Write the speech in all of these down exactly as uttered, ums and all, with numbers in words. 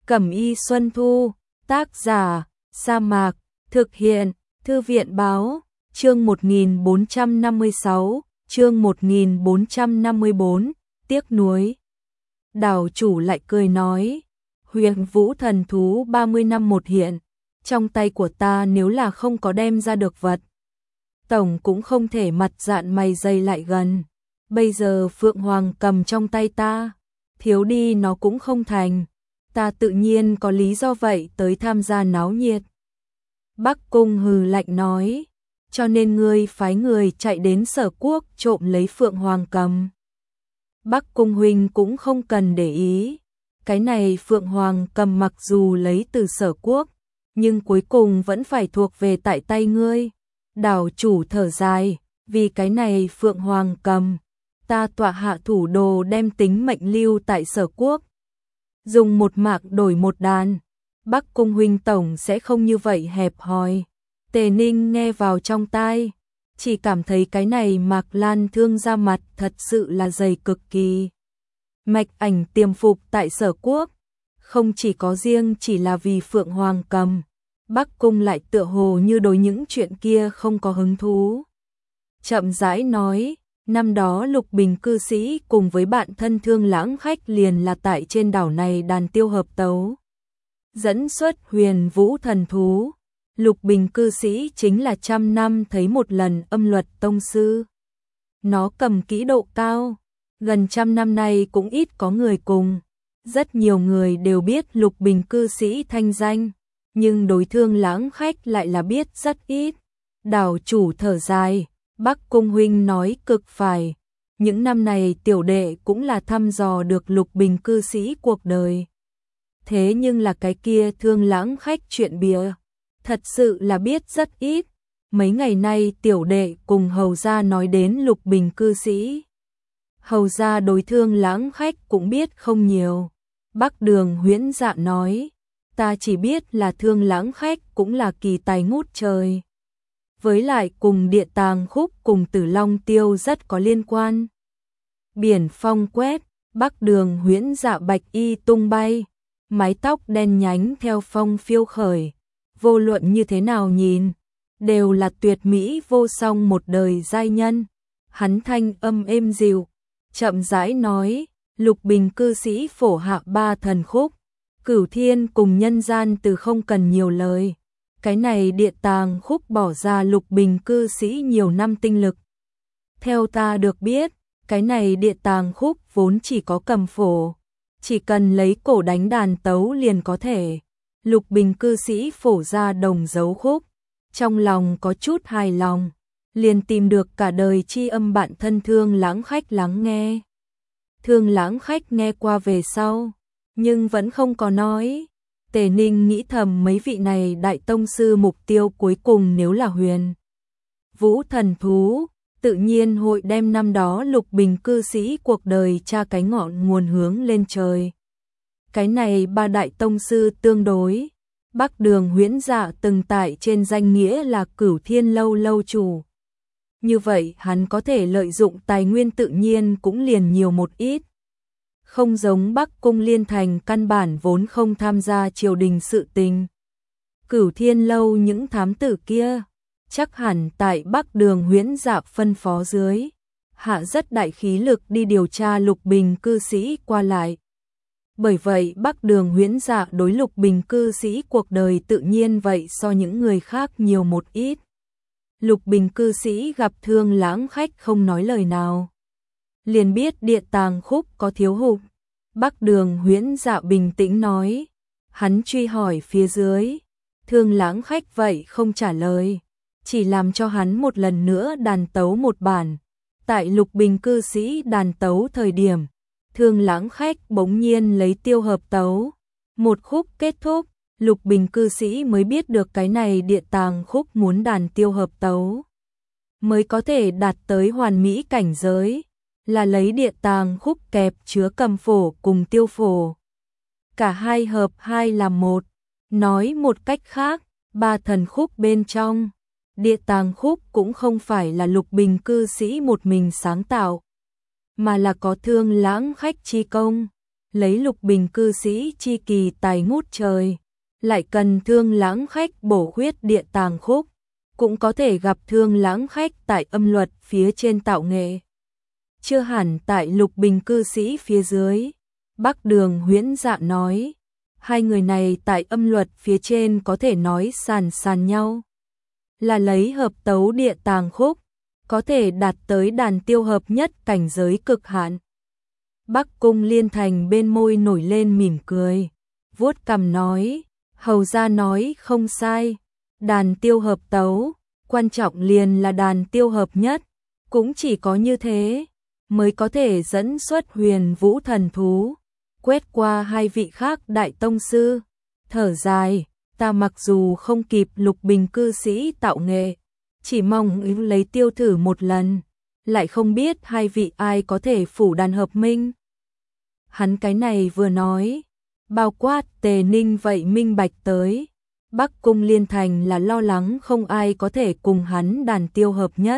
Cẩm y Xuân Thu, tác giả, Sa Mạc, thực hiện, Thư viện báo, chương một nghìn bốn trăm năm mươi sáu, chương một nghìn bốn trăm năm mươi bốn, tiếc nuối. Đảo chủ lại cười nói, Huyền Vũ thần thú ba mươi năm một hiện, trong tay của ta nếu là không có đem ra được vật, tổng cũng không thể mặt dạn mày dày lại gần. Bây giờ Phượng Hoàng cầm trong tay ta, thiếu đi nó cũng không thành, ta tự nhiên có lý do vậy tới tham gia náo nhiệt. Bắc Cung hừ lạnh nói, cho nên ngươi phái người chạy đến Sở Quốc trộm lấy Phượng Hoàng cầm. Bắc Cung huynh cũng không cần để ý, cái này Phượng Hoàng cầm mặc dù lấy từ Sở Quốc, nhưng cuối cùng vẫn phải thuộc về tại tay ngươi. Đảo chủ thở dài, vì cái này Phượng Hoàng cầm, ta tọa hạ thủ đồ đem tính mệnh lưu tại Sở Quốc. Dùng một mạc đổi một đàn, Bắc Cung huynh tổng sẽ không như vậy hẹp hòi. Tề Ninh nghe vào trong tai, chỉ cảm thấy cái này Mạc Lan Thương ra mặt thật sự là dày cực kỳ. Mạch ảnh tiềm phục tại Sở Quốc, không chỉ có riêng chỉ là vì Phượng Hoàng cầm, Bắc Cung lại tựa hồ như đối những chuyện kia không có hứng thú. Chậm rãi nói, năm đó Lục Bình cư sĩ cùng với bạn thân Thương Lãng khách liền là tại trên đảo này đàn tiêu hợp tấu. Dẫn xuất Huyền Vũ thần thú, Lục Bình cư sĩ chính là trăm năm thấy một lần âm luật tông sư. Nó cầm kỹ độ cao, gần trăm năm nay cũng ít có người cùng. Rất nhiều người đều biết Lục Bình cư sĩ thanh danh, nhưng đối Thương Lãng khách lại là biết rất ít. Đảo chủ thở dài, Bắc Cung huynh nói cực phải. Những năm này tiểu đệ cũng là thăm dò được Lục Bình cư sĩ cuộc đời. Thế nhưng là cái kia Thương Lãng khách chuyện bịa, thật sự là biết rất ít. Mấy ngày nay tiểu đệ cùng hầu gia nói đến Lục Bình cư sĩ. Hầu gia đối Thương Lãng khách cũng biết không nhiều. Bắc Đường Huyễn Dạ nói, ta chỉ biết là Thương Lãng khách cũng là kỳ tài ngút trời. Với lại cùng Địa Tàng Khúc cùng Tử Long Tiêu rất có liên quan. Biển phong quét, Bắc Đường Huyễn Dạ bạch y tung bay, mái tóc đen nhánh theo phong phiêu khởi. Vô luận như thế nào nhìn, đều là tuyệt mỹ vô song một đời giai nhân. Hắn thanh âm êm dịu, chậm rãi nói, Lục Bình cư sĩ phổ hạ ba thần khúc, Cửu Thiên cùng nhân gian từ không cần nhiều lời. Cái này Địa Tàng Khúc bỏ ra Lục Bình cư sĩ nhiều năm tinh lực. Theo ta được biết, cái này Địa Tàng Khúc vốn chỉ có cầm phổ, chỉ cần lấy cổ đánh đàn tấu liền có thể. Lục Bình cư sĩ phổ ra đồng dấu khúc, trong lòng có chút hài lòng, liền tìm được cả đời chi âm bạn thân Thương Lãng khách lắng nghe. Thương Lãng khách nghe qua về sau, nhưng vẫn không có nói. Tề Ninh nghĩ thầm mấy vị này đại tông sư mục tiêu cuối cùng nếu là Huyền Vũ thần thú, tự nhiên hội đem năm đó Lục Bình cư sĩ cuộc đời tra cái ngọn nguồn hướng lên trời. Cái này ba đại tông sư tương đối, Bắc Đường Huyễn Dạ từng tại trên danh nghĩa là Cửu Thiên lâu lâu chủ. Như vậy hắn có thể lợi dụng tài nguyên tự nhiên cũng liền nhiều một ít. Không giống Bắc Cung Liên Thành căn bản vốn không tham gia triều đình sự tình. Cửu Thiên lâu những thám tử kia, chắc hẳn tại Bắc Đường Huyễn Dạ phân phó dưới, hạ rất đại khí lực đi điều tra Lục Bình cư sĩ qua lại. Bởi vậy Bắc Đường Huyễn Dạ đối Lục Bình cư sĩ cuộc đời tự nhiên vậy so những người khác nhiều một ít. Lục Bình cư sĩ gặp Thương Lãng khách không nói lời nào, liền biết Địa Tàng Khúc có thiếu hụt. Bắc Đường Huyễn Dạ bình tĩnh nói, hắn truy hỏi phía dưới, Thương Lãng khách vậy không trả lời, chỉ làm cho hắn một lần nữa đàn tấu một bản. Tại Lục Bình cư sĩ đàn tấu thời điểm, Thương Lãng khách bỗng nhiên lấy tiêu hợp tấu. Một khúc kết thúc, Lục Bình cư sĩ mới biết được cái này Địa Tàng Khúc muốn đàn tiêu hợp tấu, mới có thể đạt tới hoàn mỹ cảnh giới, là lấy Địa Tàng Khúc kẹp chứa cầm phổ cùng tiêu phổ. Cả hai hợp hai làm một. Nói một cách khác, ba thần khúc bên trong, Địa Tàng Khúc cũng không phải là Lục Bình cư sĩ một mình sáng tạo, mà là có Thương Lãng khách chi công. lấy lục bình cư sĩ chi kỳ tài ngút trời, lại cần Thương Lãng khách bổ khuyết địa tàng khúc, cũng có thể gặp Thương Lãng khách tại âm luật phía trên tạo nghệ. Chưa hẳn tại lục bình cư sĩ phía dưới. Bắc Đường Huyễn Dạ nói, hai người này tại âm luật phía trên có thể nói sàn sàn nhau. Là lấy hợp tấu địa tàng khúc, có thể đạt tới đàn tiêu hợp nhất cảnh giới cực hạn. Bắc Cung Liên Thành bên môi nổi lên mỉm cười, vuốt cằm nói, hầu gia nói không sai, đàn tiêu hợp tấu, quan trọng liền là đàn tiêu hợp nhất, cũng chỉ có như thế, mới có thể dẫn xuất huyền vũ thần thú, quét qua hai vị khác đại tông sư, thở dài, ta mặc dù không kịp lục bình cư sĩ tạo nghệ, chỉ mong lấy tiêu thử một lần, lại không biết hai vị ai có thể phủ đàn hợp minh. Hắn cái này vừa nói, bao quát Tề Ninh vậy minh bạch tới, Bắc Cung Liên Thành là lo lắng không ai có thể cùng hắn đàn tiêu hợp nhất.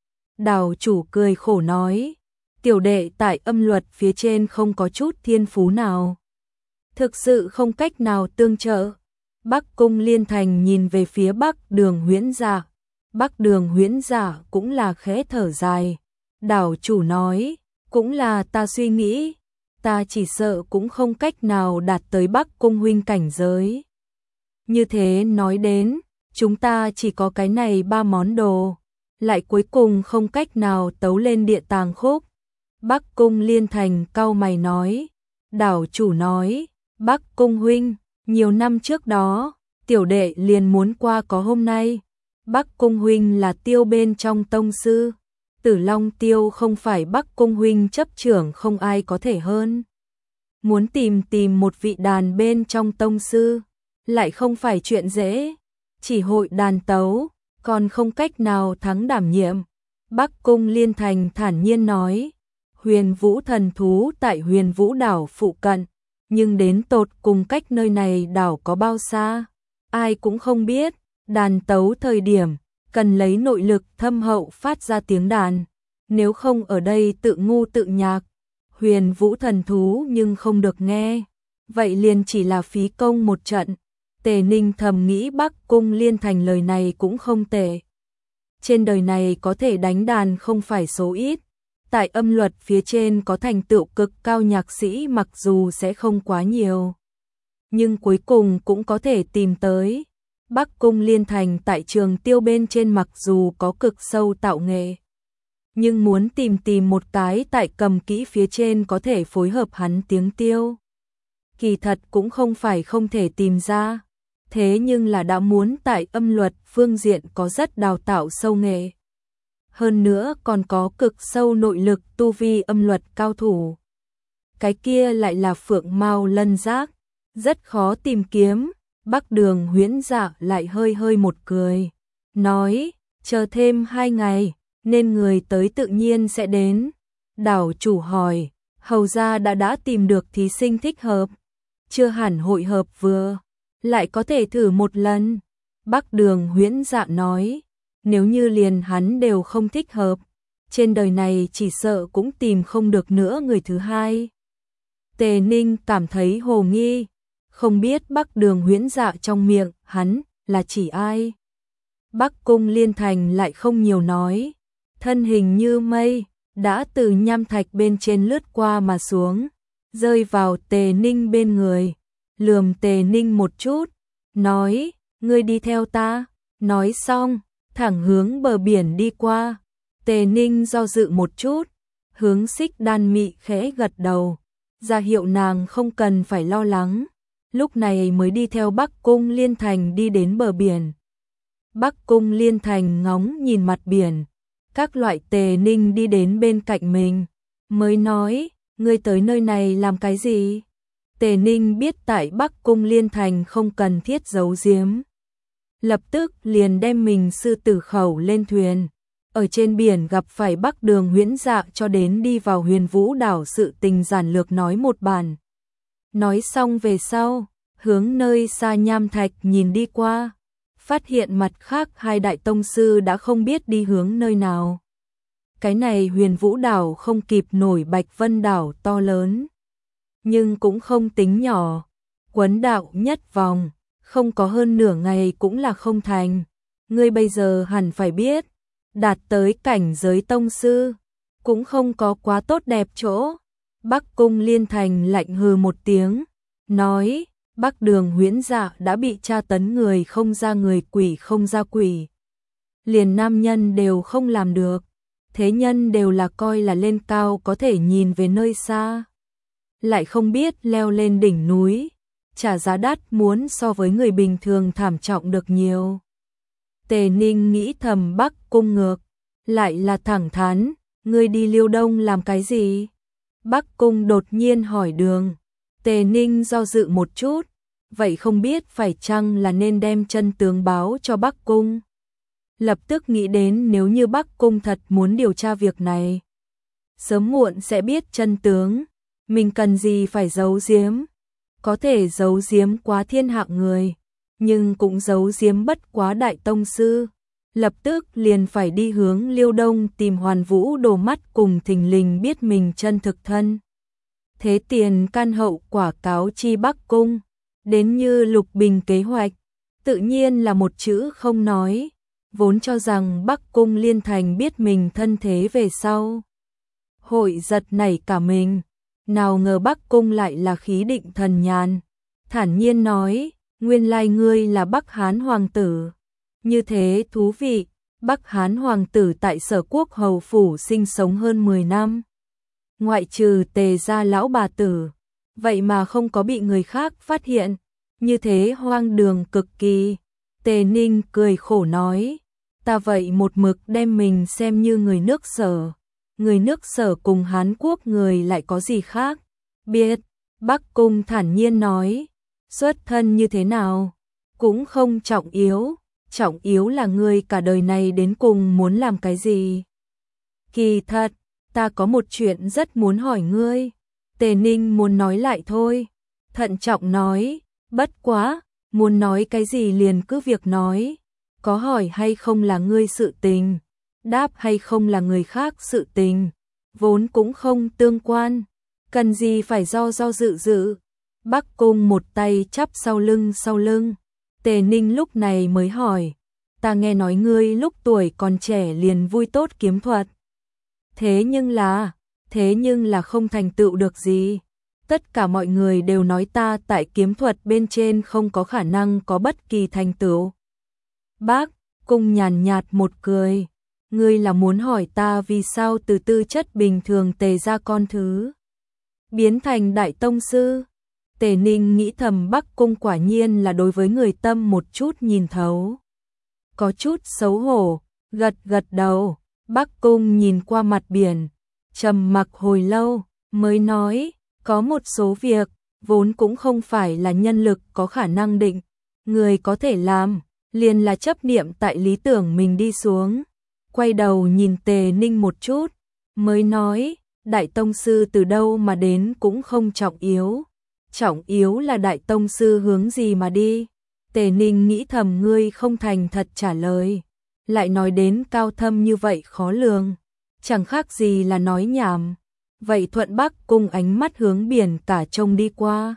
Đào chủ cười khổ nói, tiểu đệ tại âm luật phía trên không có chút thiên phú nào, thực sự không cách nào tương trợ. Bắc Cung Liên Thành nhìn về phía Bắc Đường Huyễn Dạ, Bắc Đường Huyễn Dạ cũng là khẽ thở dài. Đào chủ nói, cũng là ta suy nghĩ, ta chỉ sợ cũng không cách nào đạt tới Bắc Cung huynh cảnh giới. Như thế nói đến, chúng ta chỉ có cái này ba món đồ, lại cuối cùng không cách nào tấu lên địa tàng khúc. Bắc Cung Liên Thành cau mày nói, đảo chủ nói, Bắc Cung huynh, nhiều năm trước đó, tiểu đệ liền muốn qua có hôm nay. Bắc Cung huynh là tiêu bên trong tông sư, Tử Long tiêu không phải Bắc Cung huynh chấp trưởng không ai có thể hơn. Muốn tìm tìm một vị đàn bên trong tông sư, lại không phải chuyện dễ, chỉ hội đàn tấu, còn không cách nào thắng đảm nhiệm. Bắc Cung Liên Thành thản nhiên nói, huyền vũ thần thú tại huyền vũ đảo phụ cận, nhưng đến tột cùng cách nơi này đảo có bao xa, ai cũng không biết, đàn tấu thời điểm, cần lấy nội lực thâm hậu phát ra tiếng đàn, nếu không ở đây tự ngu tự nhạc, huyền vũ thần thú nhưng không được nghe, vậy liền chỉ là phí công một trận. Tề Ninh thầm nghĩ Bắc Cung Liên Thành lời này cũng không tệ. Trên đời này có thể đánh đàn không phải số ít, tại âm luật phía trên có thành tựu cực cao nhạc sĩ mặc dù sẽ không quá nhiều, nhưng cuối cùng cũng có thể tìm tới. Bắc Cung Liên Thành tại trường tiêu bên trên mặc dù có cực sâu tạo nghệ, nhưng muốn tìm tìm một cái tại cầm kỹ phía trên có thể phối hợp hắn tiếng tiêu, kỳ thật cũng không phải không thể tìm ra. Thế nhưng là đã muốn tại âm luật phương diện có rất đào tạo sâu nghệ. Hơn nữa còn có cực sâu nội lực tu vi âm luật cao thủ. Cái kia lại là phượng mao lân giác, rất khó tìm kiếm. Bắc Đường Huyễn Dạ lại hơi hơi một cười, nói, chờ thêm hai ngày, nên người tới tự nhiên sẽ đến. Đảo chủ hỏi, hầu gia đã đã tìm được thí sinh thích hợp, chưa hẳn hội hợp vừa, lại có thể thử một lần. Bắc Đường Huyễn Dạ nói, nếu như liền hắn đều không thích hợp, trên đời này chỉ sợ cũng tìm không được nữa người thứ hai. Tề Ninh cảm thấy hồ nghi, không biết Bắc Đường Huyễn Dạ trong miệng hắn là chỉ ai. Bắc Cung Liên Thành lại không nhiều nói, thân hình như mây, đã từ nham thạch bên trên lướt qua mà xuống, rơi vào Tề Ninh bên người, lườm Tề Ninh một chút, nói, ngươi đi theo ta. Nói xong, thẳng hướng bờ biển đi qua. Tề Ninh do dự một chút, hướng Xích Đan Mị khẽ gật đầu, ra hiệu nàng không cần phải lo lắng, lúc này mới đi theo Bắc Cung Liên Thành đi đến bờ biển. Bắc Cung Liên Thành ngóng nhìn mặt biển, các loại Tề Ninh đi đến bên cạnh mình, mới nói, ngươi tới nơi này làm cái gì? Tề Ninh biết tại Bắc Cung Liên Thành không cần thiết giấu giếm, lập tức liền đem mình sư tử khẩu lên thuyền, ở trên biển gặp phải Bắc Đường Huyễn Dạ cho đến đi vào huyền vũ đảo sự tình giản lược nói một bản. Nói xong về sau, hướng nơi xa nham thạch nhìn đi qua, phát hiện mặt khác hai đại tông sư đã không biết đi hướng nơi nào. Cái này huyền vũ đảo không kịp nổi Bạch Vân đảo to lớn. nhưng cũng không tính nhỏ. Quấn đạo nhất vòng, không có hơn nửa ngày cũng là không thành. Ngươi bây giờ hẳn phải biết, đạt tới cảnh giới tông sư, cũng không có quá tốt đẹp chỗ. Bắc Cung Liên Thành lạnh hừ một tiếng, nói, Bắc Đường Huyễn Dạ đã bị tra tấn người không ra người, quỷ không ra quỷ. Liền nam nhân đều không làm được, thế nhân đều là coi là lên cao có thể nhìn về nơi xa. Lại không biết leo lên đỉnh núi, trả giá đắt muốn so với người bình thường thảm trọng được nhiều. Tề Ninh nghĩ thầm Bắc Cung ngược, lại là thẳng thắn, ngươi đi Liêu Đông làm cái gì? Bắc Cung đột nhiên hỏi đường. Tề Ninh do dự một chút, vậy không biết phải chăng là nên đem chân tướng báo cho Bắc Cung. Lập tức nghĩ đến nếu như Bắc Cung thật muốn điều tra việc này, sớm muộn sẽ biết chân tướng, mình cần gì phải giấu giếm. Có thể giấu giếm quá thiên hạ người, nhưng cũng giấu giếm bất quá đại tông sư. Lập tức liền phải đi hướng Liêu Đông tìm Hoàn Vũ đổ mắt cùng thình lình biết mình chân thực thân. Thế tiền can hậu quả cáo chi Bắc Cung, đến như Lục Bình kế hoạch, tự nhiên là một chữ không nói, vốn cho rằng Bắc Cung Liên Thành biết mình thân thế về sau. Hội giật nảy cả mình, nào ngờ Bắc Cung lại là khí định thần nhàn, thản nhiên nói, nguyên lai ngươi là Bắc Hán Hoàng tử. Như thế thú vị, Bắc Hán Hoàng tử tại Sở Quốc Hầu Phủ sinh sống hơn mười năm. Ngoại trừ Tề gia lão bà tử, vậy mà không có bị người khác phát hiện, như thế hoang đường cực kỳ. Tề Ninh cười khổ nói, ta vậy một mực đem mình xem như người nước Sở. Người nước Sở cùng Hán Quốc người lại có gì khác? Biết, Bắc Cung thản nhiên nói, xuất thân như thế nào, cũng không trọng yếu, trọng yếu là ngươi cả đời này đến cùng muốn làm cái gì. Kỳ thật, ta có một chuyện rất muốn hỏi ngươi. Tề Ninh muốn nói lại thôi, thận trọng nói, bất quá, muốn nói cái gì liền cứ việc nói, có hỏi hay không là ngươi sự tình, đáp hay không là người khác sự tình, vốn cũng không tương quan, cần gì phải do do dự dự. Bắc Cung một tay chắp sau lưng sau lưng, Tề Ninh lúc này mới hỏi, ta nghe nói ngươi lúc tuổi còn trẻ liền vui tốt kiếm thuật. Thế nhưng là, thế nhưng là không thành tựu được gì. Tất cả mọi người đều nói ta tại kiếm thuật bên trên không có khả năng có bất kỳ thành tựu. Bác Cung nhàn nhạt một cười, ngươi là muốn hỏi ta vì sao từ tư chất bình thường Tề gia con thứ biến thành đại tông sư. Tề Ninh nghĩ thầm Bắc Cung quả nhiên là đối với người tâm một chút nhìn thấu. Có chút xấu hổ, gật gật đầu. Bắc Cung nhìn qua mặt biển, trầm mặc hồi lâu, mới nói, có một số việc, vốn cũng không phải là nhân lực có khả năng định, người có thể làm, liền là chấp niệm tại lý tưởng mình đi xuống. Quay đầu nhìn Tề Ninh một chút, mới nói, đại tông sư từ đâu mà đến cũng không trọng yếu, trọng yếu là đại tông sư hướng gì mà đi. Tề Ninh nghĩ thầm ngươi không thành thật trả lời, lại nói đến cao thâm như vậy khó lường, chẳng khác gì là nói nhảm. Vậy thuận Bắc Cung ánh mắt hướng biển cả trông đi qua,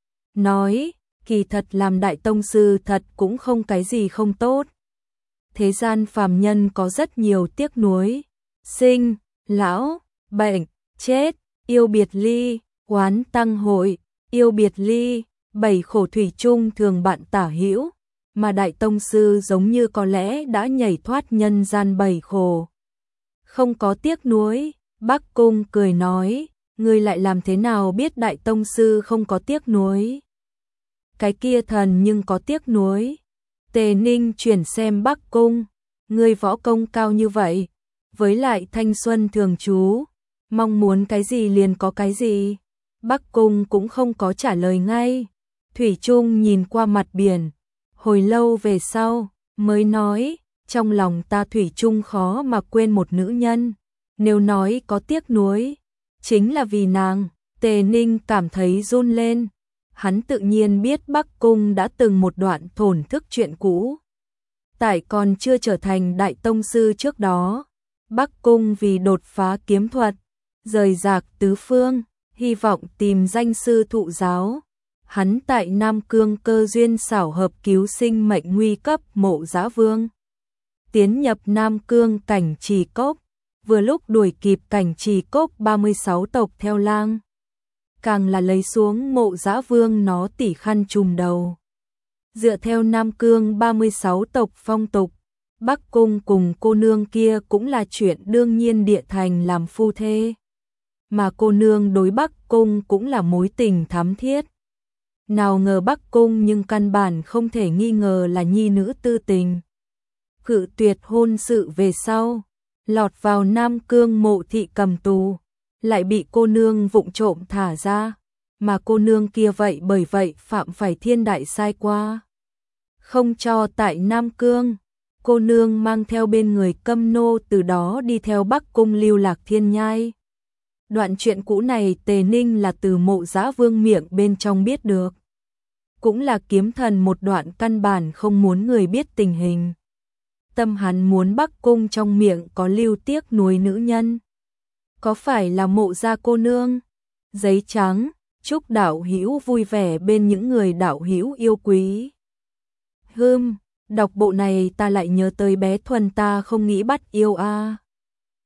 nói, kỳ thật làm đại tông sư thật cũng không cái gì không tốt. Thế gian phàm nhân có rất nhiều tiếc nuối, sinh, lão, bệnh, chết, yêu biệt ly, oán tăng hội, yêu biệt ly, bảy khổ thủy chung thường bạn tả hữu, mà đại tông sư giống như có lẽ đã nhảy thoát nhân gian bảy khổ. Không có tiếc nuối. Bắc Cung cười nói, ngươi lại làm thế nào biết đại tông sư không có tiếc nuối? Cái kia thần nhưng có tiếc nuối. Tề Ninh chuyển xem Bắc Cung, ngươi võ công cao như vậy, với lại thanh xuân thường trú, mong muốn cái gì liền có cái gì. Bắc Cung cũng không có trả lời ngay, thủy chung nhìn qua mặt biển, hồi lâu về sau mới nói, trong lòng ta thủy chung khó mà quên một nữ nhân. Nếu nói có tiếc nuối, chính là vì nàng. Tề Ninh cảm thấy run lên. Hắn tự nhiên biết Bắc Cung đã từng một đoạn thổn thức chuyện cũ. Tại còn chưa trở thành đại tông sư trước đó, Bắc Cung vì đột phá kiếm thuật, rời rạc tứ phương, hy vọng tìm danh sư thụ giáo. Hắn tại Nam Cương cơ duyên xảo hợp cứu sinh mệnh nguy cấp Mộ Dã Vương. Tiến nhập Nam Cương Cảnh Trì Cốc, vừa lúc đuổi kịp Cảnh Trì Cốc ba mươi sáu tộc theo lang. Càng là lấy xuống Mộ Dã Vương nó tỉ khăn trùm đầu. Dựa theo Nam Cương ba mươi sáu tộc phong tục, Bắc Cung cùng cô nương kia cũng là chuyện đương nhiên địa thành làm phu thê. Mà cô nương đối Bắc Cung cũng là mối tình thắm thiết. Nào ngờ Bắc Cung nhưng căn bản không thể nghi ngờ là nhi nữ tư tình. Cự tuyệt hôn sự về sau, lọt vào Nam Cương Mộ thị cầm tù, lại bị cô nương vụng trộm thả ra, mà cô nương kia vậy bởi vậy phạm phải thiên đại sai qua. Không cho tại Nam Cương, cô nương mang theo bên người Câm nô từ đó đi theo Bắc Cung lưu lạc thiên nhai. Đoạn chuyện cũ này Tề Ninh là từ Mộ Dã Vương miệng bên trong biết được. Cũng là Kiếm Thần một đoạn căn bản không muốn người biết tình hình. Tâm hắn muốn Bắc Cung trong miệng có lưu tiếc nuối nữ nhân. Có phải là Mộ gia cô nương? Giấy trắng, chúc đạo hữu vui vẻ bên những người đạo hữu yêu quý. Hừm, đọc bộ này ta lại nhớ tới bé Thuần ta không nghĩ bắt yêu a. À.